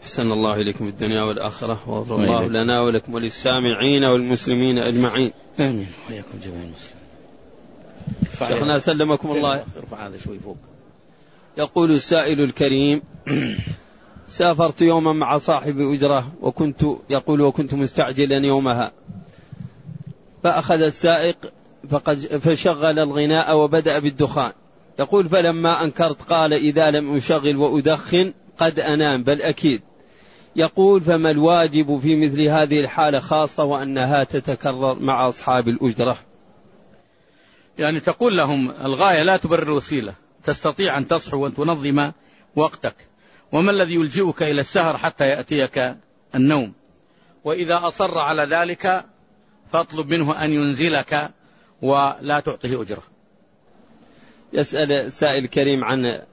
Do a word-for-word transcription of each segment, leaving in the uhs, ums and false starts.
أحسن الله إليكم في الدنيا والآخرة، وغفر الله لنا ولكم وللسامعين والمسلمين أجمعين. آمين. وياكم جميع المسلمين. شيخنا سلمكم الله. ارفع هذا شوي فوق. يقول السائل الكريم: سافرت يوما مع صاحب أجرة وكنت يقول وكنت مستعجلا يومها، فأخذ السائق فقد فشغل الغناء وبدأ بالدخان. يقول: فلما أنكرت قال: إذا لم أشغل وأدخن قد أنام، بل أكيد. يقول: فما الواجب في مثل هذه الحالة، خاصة وأنها تتكرر مع أصحاب الأجرة؟ يعني تقول لهم الغاية لا تبرر الوسيلة، تستطيع أن تصحو وأن تنظم وقتك، وما الذي يلجئك إلى السهر حتى يأتيك النوم؟ وإذا أصر على ذلك فاطلب منه أن ينزلك ولا تعطيه أجرة. يسأل السائل الكريم عن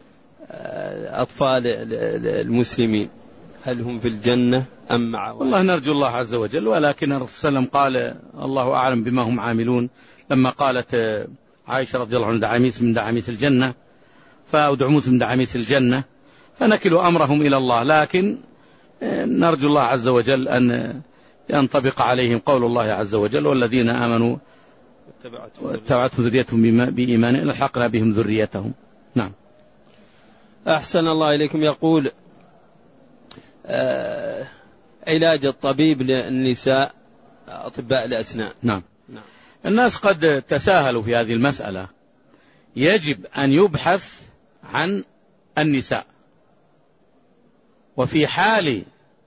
أطفال المسلمين، هل هم في الجنة أم مع؟ والله نرجو الله عز وجل، ولكن الرسول صلى الله عليه وسلم قال: الله أعلم بما هم عاملون. لما قالت عائشة رضي الله عنها: دعاميس من دعاميس الجنة، فأدعموس من دعاميس الجنة، فنكلوا أمرهم إلى الله، لكن نرجو الله عز وجل أن ينطبق عليهم قول الله عز وجل: والذين آمنوا واتبعتهم ذريتهم بإيمان ألحقنا بهم ذريتهم. نعم. أحسن الله إليكم. يقول: آه علاج الطبيب للنساء أطباء الأسنان. نعم. نعم. الناس قد تساهلوا في هذه المسألة. يجب أن يبحث عن النساء، وفي حال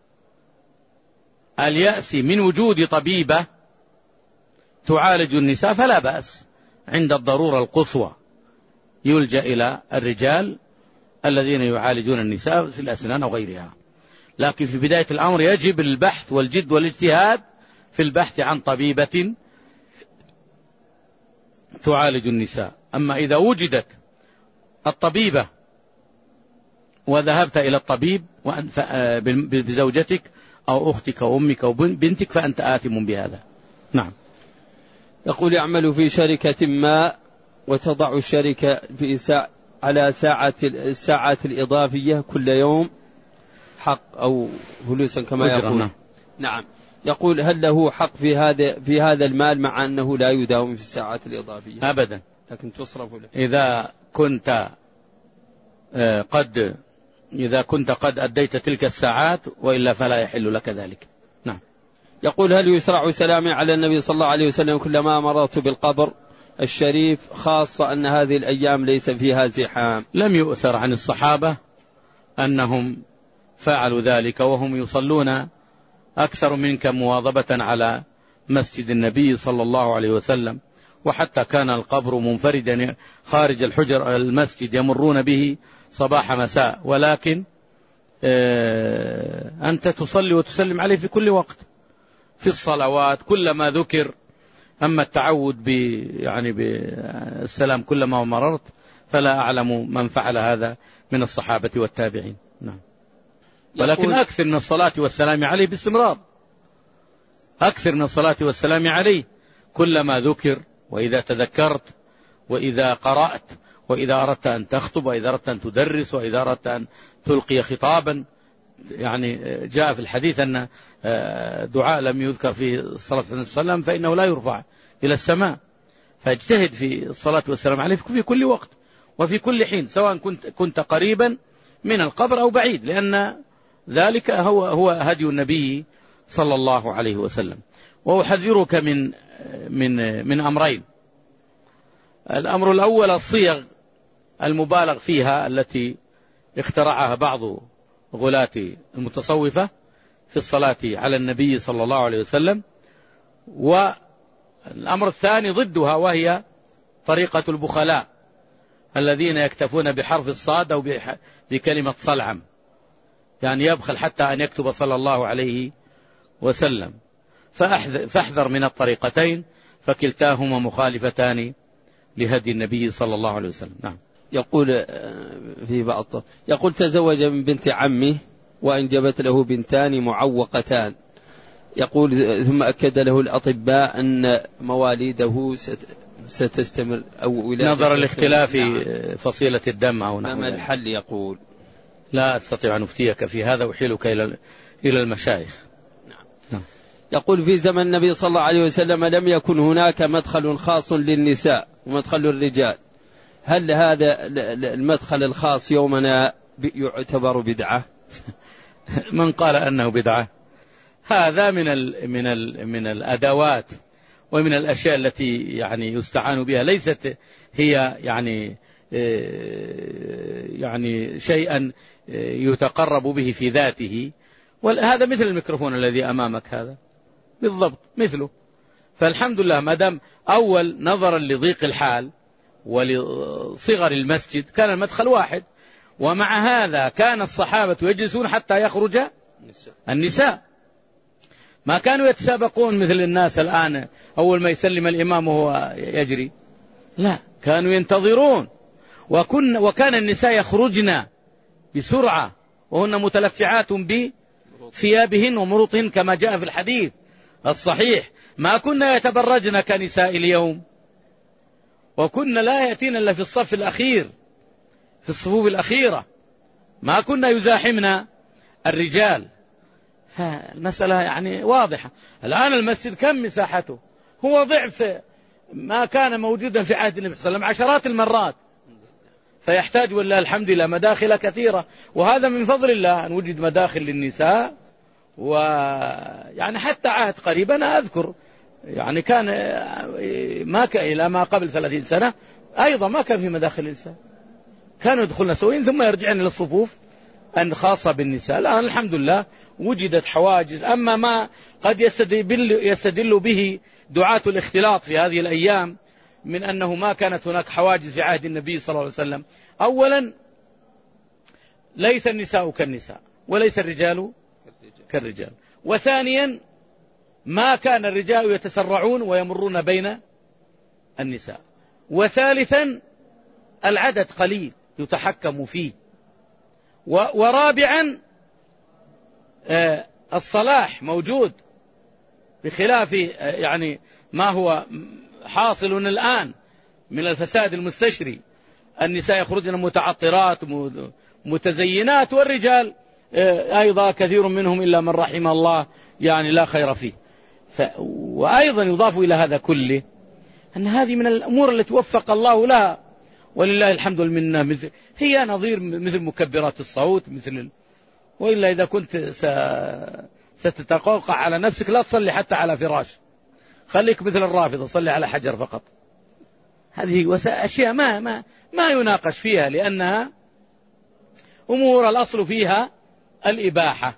اليأس من وجود طبيبة تعالج النساء فلا بأس، عند الضرورة القصوى يلجأ إلى الرجال الذين يعالجون النساء في الأسنان أو غيرها. لكن في بداية الأمر يجب البحث والجد والاجتهاد في البحث عن طبيبة تعالج النساء. أما إذا وجدت الطبيبة وذهبت إلى الطبيب بزوجتك أو أختك أو أمك أو بنتك فأنت آثم بهذا. نعم. يقول: يعمل في شركة ما وتضع الشركة في ساعة على ساعة الساعات الإضافية كل يوم حق أو فلوسا كما يقول. نعم. نعم. يقول: هل له حق في هذا في هذا المال مع أنه لا يداوم في الساعات الإضافية؟ أبدا، لكن تصرف له. إذا كنت قد إذا كنت قد أديت تلك الساعات، وإلا فلا يحل لك ذلك. نعم. يقول: هل يسرع سلامي على النبي صلى الله عليه وسلم كلما مررت بالقبر الشريف، خاصة أن هذه الأيام ليس فيها زحام؟ لم يؤثر عن الصحابة أنهم فعلوا ذلك، وهم يصلون أكثر منك مواظبة على مسجد النبي صلى الله عليه وسلم، وحتى كان القبر منفردا خارج الحجر المسجد يمرون به صباح مساء، ولكن أنت تصلي وتسلم عليه في كل وقت في الصلوات كلما ذكر. أما التعود ب يعني بالسلام كلما مررت فلا أعلم من فعل هذا من الصحابة والتابعين. نعم. ولكن أكثر من الصلاة والسلام عليه باستمرار، أكثر من الصلاة والسلام عليه كلما ذكر، وإذا تذكرت، وإذا قرأت، وإذا أردت أن تخطب، وإذا أردت أن تدرس، وإذا أردت أن تلقي خطابا. يعني جاء في الحديث أن دعاء لم يذكر في الصلاة عليه وسلم فإنه لا يرفع إلى السماء. فاجتهد في الصلاة والسلام عليه في كل وقت وفي كل حين، سواء كنت كنت قريبا من القبر أو بعيد، لأن ذلك هو هو هدي النبي صلى الله عليه وسلم. وأحذرك من من من أمرين. الأمر الأول الصيغ المبالغ فيها التي اخترعها بعض غلاة المتصوفة في الصلاة على النبي صلى الله عليه وسلم. والأمر الثاني ضدها، وهي طريقة البخلاء الذين يكتفون بحرف الصاد أو بكلمة صلعم، يعني يبخل حتى أن يكتب صلى الله عليه وسلم. فاحذر من الطريقتين، فكلتاهما مخالفتان لهدي النبي صلى الله عليه وسلم. نعم. يقول في بعض يقول: تزوج من بنت عمه وأنجبت له بنتان معوقتان. يقول: ثم أكد له الأطباء أن مواليده ستستمر أو نظرا لاختلاف فصيلة الدم أو نحو ذلك. ما الحل؟ يقول: لا أستطيع أن أفتيك في هذا، وحيلك إلى إلى المشايخ. نعم. نعم. يقول في زمن النبي صلى الله عليه وسلم لم يكن هناك مدخل خاص للنساء ومدخل الرجال، هل هذا المدخل الخاص يومنا يعتبر بدعة؟ من قال أنه بدعة هذا من ال من ال من الأدوات ومن الأشياء التي يعني يستعان بها، ليست هي يعني يعني شيئا يتقرب به في ذاته. وهذا مثل الميكروفون الذي أمامك هذا بالضبط مثله. فالحمد لله ما دام أول نظرا لضيق الحال ولصغر المسجد كان المدخل واحد، ومع هذا كان الصحابة يجلسون حتى يخرج النساء، ما كانوا يتسابقون مثل الناس الآن أول ما يسلم الإمام وهو يجري، لا كانوا ينتظرون. وكن وكان النساء يخرجن بسرعة وهن متلفعات بثيابهن ومروطهن كما جاء في الحديث الصحيح، ما كنا يتبرجن كنساء اليوم، وكنا لا يأتين إلا في الصف الأخير في الصفوف الأخيرة، ما كنا يزاحمنا الرجال. فالمسألة يعني واضحة. الآن المسجد كم مساحته؟ هو ضعف ما كان موجودا في عهد النبي صلى الله عليه وسلم عشرات المرات، فيحتاج والله الحمد لله مداخل كثيرة، وهذا من فضل الله أن وجد مداخل للنساء. ويعني حتى عهد قريب أنا أذكر يعني كان ما كان إلى ما قبل ثلاثين سنة أيضا ما كان في مداخل النساء، كانوا يدخلن سوين ثم يرجعن للصفوف الخاصة بالنساء. الآن الحمد لله وجدت حواجز. أما ما قد يستدل, يستدل به دعاة الاختلاط في هذه الأيام من أنه ما كانت هناك حواجز في عهد النبي صلى الله عليه وسلم، أولا ليس النساء كالنساء وليس الرجال كالرجال، وثانيا ما كان الرجال يتسرعون ويمرون بين النساء، وثالثا العدد قليل يتحكم فيه، ورابعا الصلاح موجود بخلاف يعني ما هو حاصل الآن من الفساد المستشري. النساء يخرجن متعطرات متزينات، والرجال أيضا كثير منهم إلا من رحم الله يعني لا خير فيه. ف... وأيضا يضاف إلى هذا كله أن هذه من الأمور التي وفق الله لها ولله الحمد والمنة، مثل هي نظير مثل مكبرات الصوت مثل ال... وإلا إذا كنت س... ستتقوقع على نفسك لا تصلي حتى على فراش، خليك مثل الرافضة صلي على حجر فقط. هذه أشياء ما ما ما يناقش فيها، لأنها أمور الأصل فيها الإباحة.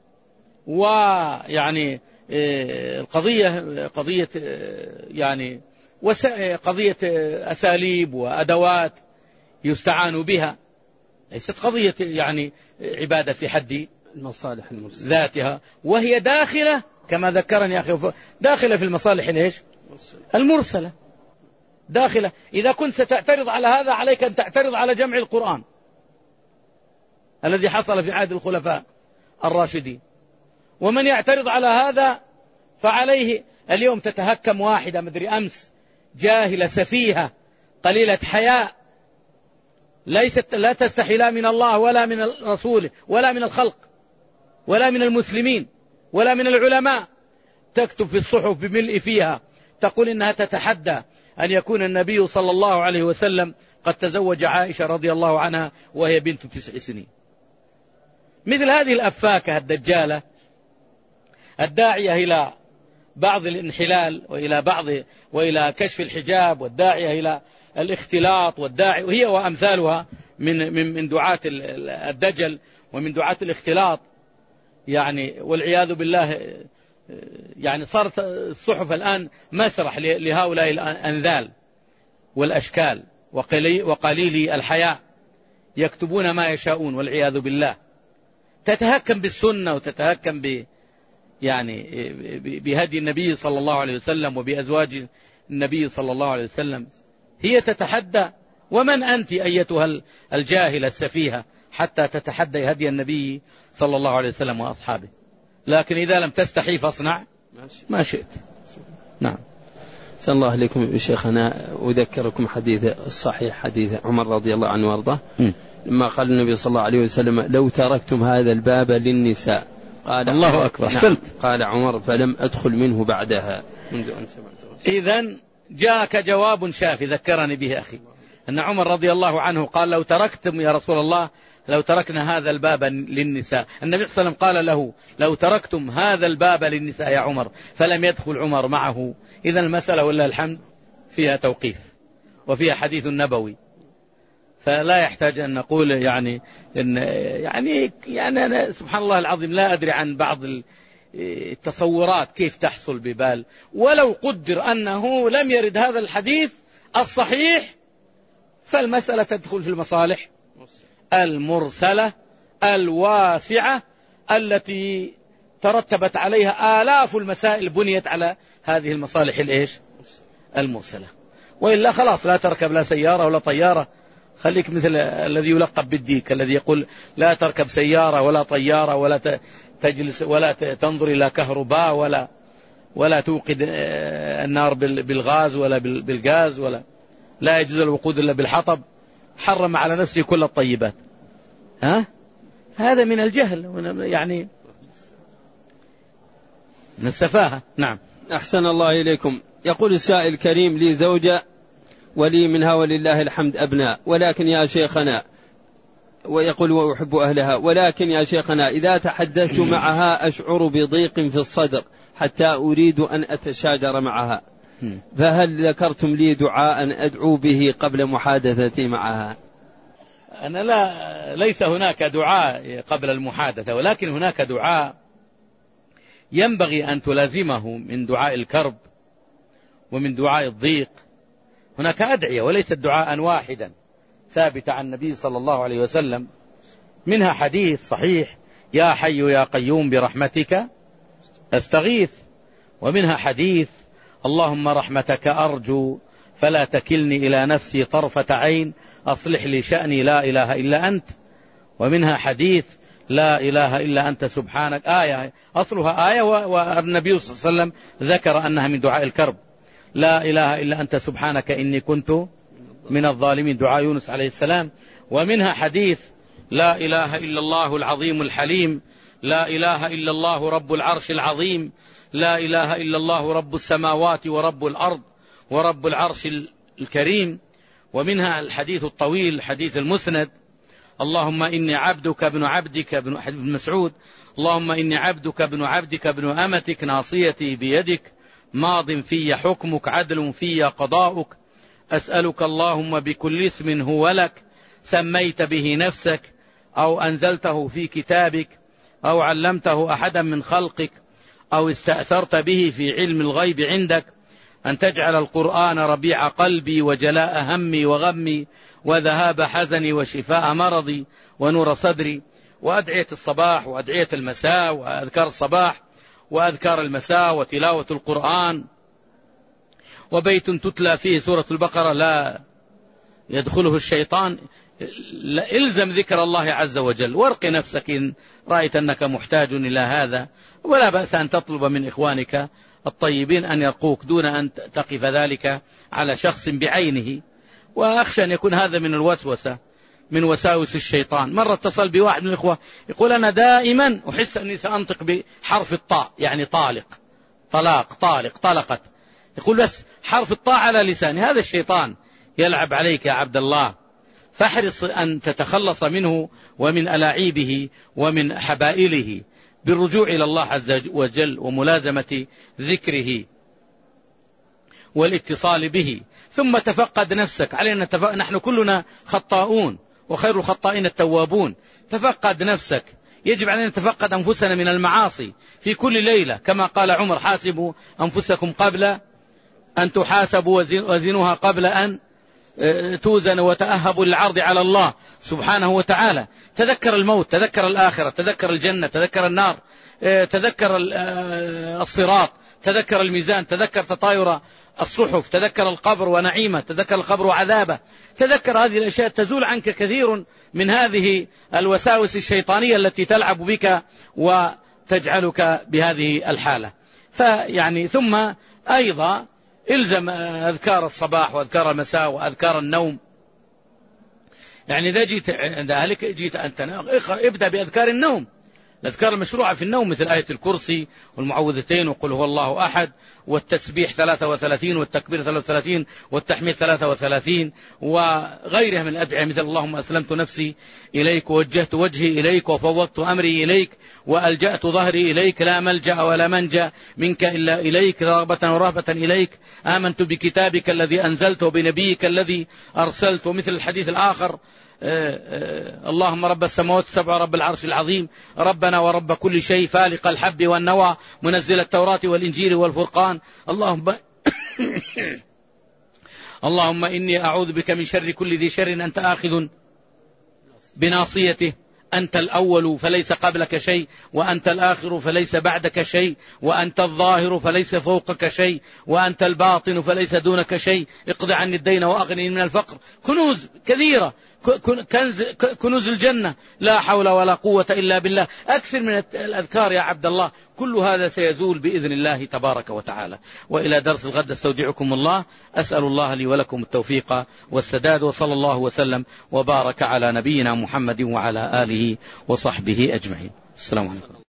ويعني القضية قضية يعني قضية أساليب وأدوات يستعان بها، ليست قضية يعني عبادة في حد المصالح المرسلة ذاتها، وهي داخلة كما ذكرني أخي داخلة في المصالح ليش المرسلة داخلة. إذا كنت ستعترض على هذا عليك أن تعترض على جمع القرآن الذي حصل في عهد الخلفاء الراشدين، ومن يعترض على هذا فعليه اليوم تتهكم واحدة مدري أمس جاهلة سفيهة قليلة حياء ليست لا تستحي لا من الله ولا من رسوله ولا من الخلق ولا من المسلمين ولا من العلماء، تكتب في الصحف بملء فيها تقول إنها تتحدى أن يكون النبي صلى الله عليه وسلم قد تزوج عائشة رضي الله عنها وهي بنت تسع سنين. مثل هذه الأفاكة الدجالة الداعية إلى بعض الانحلال وإلى بعض وإلى كشف الحجاب والداعية إلى الاختلاط والداعي وهي وأمثالها من من من دعاة الدجل ومن دعاة الاختلاط، يعني والعياذ بالله يعني صارت الصحف الآن مسرح لهؤلاء الأنذال والأشكال وقليل الحياء، يكتبون ما يشاءون والعياذ بالله، تتهكم بالسنة وتتهكم ب يعني بهدي النبي صلى الله عليه وسلم وبأزواج النبي صلى الله عليه وسلم. هي تتحدى، ومن أنت أيتها الجاهلة السفيهة حتى تتحدى هدي النبي صلى الله عليه وسلم وأصحابه؟ لكن إذا لم تستحي فاصنع ما شئت. نعم. صلى الله عليكم شيخنا، أذكركم حديث الصحيح حديث عمر رضي الله عنه وارضاه لما قال النبي صلى الله عليه وسلم لو تركتم هذا الباب للنساء قال الله أكبر. نعم. قال عمر فلم أدخل منه بعدها منذ أن سمعت. إذن جاءك جواب شافي ذكرني به أخي أن عمر رضي الله عنه قال لو تركتم يا رسول الله لو تركنا هذا الباب للنساء. النبي صلى الله عليه وسلم قال له لو تركتم هذا الباب للنساء يا عمر فلم يدخل عمر معه. إذن المسألة ولله الحمد فيها توقيف وفيها حديث نبوي، فلا يحتاج أن نقول يعني إن يعني يعني أنا سبحان الله العظيم لا أدري عن بعض التصورات كيف تحصل ببال. ولو قدر أنه لم يرد هذا الحديث الصحيح فالمسألة تدخل في المصالح المرسلة الواسعة التي ترتبت عليها آلاف المسائل بنيت على هذه المصالح الإيش المرسلة. وإلا خلاص لا تركب لا سيارة ولا طيارة، خليك مثل الذي يلقب بالديك الذي يقول لا تركب سيارة ولا طيارة ولا تجلس ولا تنظر إلى كهرباء ولا ولا توقد النار بالغاز ولا بالغاز ولا لا يجوز الوقود إلا بالحطب، حرم على نفسه كل الطيبات. ها هذا من الجهل يعني من السفاهة. نعم. أحسن الله إليكم. يقول السائل الكريم لي زوجة ولي منها ولله الحمد أبناء، ولكن يا شيخنا ويقول وأحب أهلها، ولكن يا شيخنا إذا تحدثت معها أشعر بضيق في الصدر حتى أريد أن أتشاجر معها، فهل ذكرتم لي دعاء أدعو به قبل محادثتي معها؟ أنا لا ليس هناك دعاء قبل المحادثة، ولكن هناك دعاء ينبغي أن تلازمه من دعاء الكرب ومن دعاء الضيق. هناك أدعية وليست دعاء واحدا ثابتة عن النبي صلى الله عليه وسلم، منها حديث صحيح يا حي يا قيوم برحمتك أستغيث، ومنها حديث اللهم رحمتك أرجو فلا تكلني إلى نفسي طرفة عين أصلح لي شأني لا إله إلا أنت، ومنها حديث لا إله إلا أنت سبحانك، آية أصلها آية والنبي صلى الله عليه وسلم ذكر أنها من دعاء الكرب، لا إله إلا أنت سبحانك إني كنت من الظالمين، دعاء يونس عليه السلام. ومنها حديث لا إله إلا الله العظيم الحليم، لا إله إلا الله رب العرش العظيم، لا إله إلا الله رب السماوات ورب الأرض ورب العرش الكريم. ومنها الحديث الطويل حديث المسند اللهم إني عبدك ابن عبدك ابن مسعود، اللهم إني عبدك ابن عبدك ابن أمتك ناصيتي بيدك ماض في حكمك عدل في قضاؤك، أسألك اللهم بكل اسم هو لك سميت به نفسك أو أنزلته في كتابك أو علمته أحدا من خلقك أو استأثرت به في علم الغيب عندك أن تجعل القرآن ربيع قلبي وجلاء همي وغمي وذهاب حزني وشفاء مرضي ونور صدري. وأدعية الصباح وأدعية المساء وأذكار الصباح وأذكار المساء وتلاوة القرآن، وبيت تتلى فيه سورة البقرة لا يدخله الشيطان. إلزم ذكر الله عز وجل وارق نفسك إن رأيت أنك محتاج إلى هذا، ولا بأس أن تطلب من إخوانك الطيبين أن يرقوك دون أن تقف ذلك على شخص بعينه. وأخشى أن يكون هذا من الوسوسة من وساوس الشيطان. مرة اتصل بواحد من الإخوة يقول أنا دائما أحس أني سأنطق بحرف الطاء يعني طالق طلاق طالق طلقت، يقول بس حرف الطاء على لساني. هذا الشيطان يلعب عليك يا عبد الله، فاحرص أن تتخلص منه ومن ألاعيبه ومن حبائله بالرجوع إلى الله عز وجل وملازمة ذكره والاتصال به. ثم تفقد نفسك، علينا تف... نحن كلنا خطاؤون وخير الخطائين التوابون. تفقد نفسك، يجب علينا نتفقد أنفسنا من المعاصي في كل ليلة، كما قال عمر حاسبوا أنفسكم قبل أن تحاسبوا وزنوها قبل أن توزن وتأهبوا للعرض على الله سبحانه وتعالى. تذكر الموت، تذكر الآخرة، تذكر الجنة، تذكر النار، تذكر الصراط، تذكر الميزان، تذكر تطاير الصحف، تذكر القبر ونعيمه، تذكر القبر وعذابه، تذكر هذه الأشياء تزول عنك كثير من هذه الوساوس الشيطانية التي تلعب بك وتجعلك بهذه الحالة. فيعني ثم أيضا إلزم أذكار الصباح وأذكار المساء وأذكار النوم. يعني إذا جيت عند أهلك جيت أنت ابدأ بأذكار النوم، الأذكار المشروعة في النوم مثل آية الكرسي والمعوذتين وقل هو الله أحد والتسبيح ثلاثة وثلاثين والتكبير ثلاثة وثلاثين والتحميد ثلاثة وثلاثين وغيرها من الأدعية مثل اللهم أسلمت نفسي إليك ووجهت وجهي إليك وفوضت أمري إليك وألجأت ظهري إليك لا ملجأ ولا منجأ منك إلا إليك رغبة ورهبة إليك آمنت بكتابك الذي أنزلت وبنبيك الذي أرسلت. ومثل الحديث الآخر اللهم رب السماوات السبع رب العرش العظيم ربنا ورب كل شيء فالق الحب والنوى منزل التوراة والإنجيل والفرقان اللهم اللهم إني أعوذ بك من شر كل ذي شر أنت آخذ بناصيته أنت الأول فليس قبلك شيء وأنت الآخر فليس بعدك شيء وأنت الظاهر فليس فوقك شيء وأنت الباطن فليس دونك شيء اقض عني الدين وأغنني من الفقر. كنوز كثيرة، كنز كنوز الجنة، لا حول ولا قوة إلا بالله. أكثر من الأذكار يا عبد الله، كل هذا سيزول بإذن الله تبارك وتعالى. وإلى درس الغد استودعكم الله، أسأل الله لي ولكم التوفيق والسداد، وصلى الله وسلم وبارك على نبينا محمد وعلى آله وصحبه أجمعين. السلام عليكم.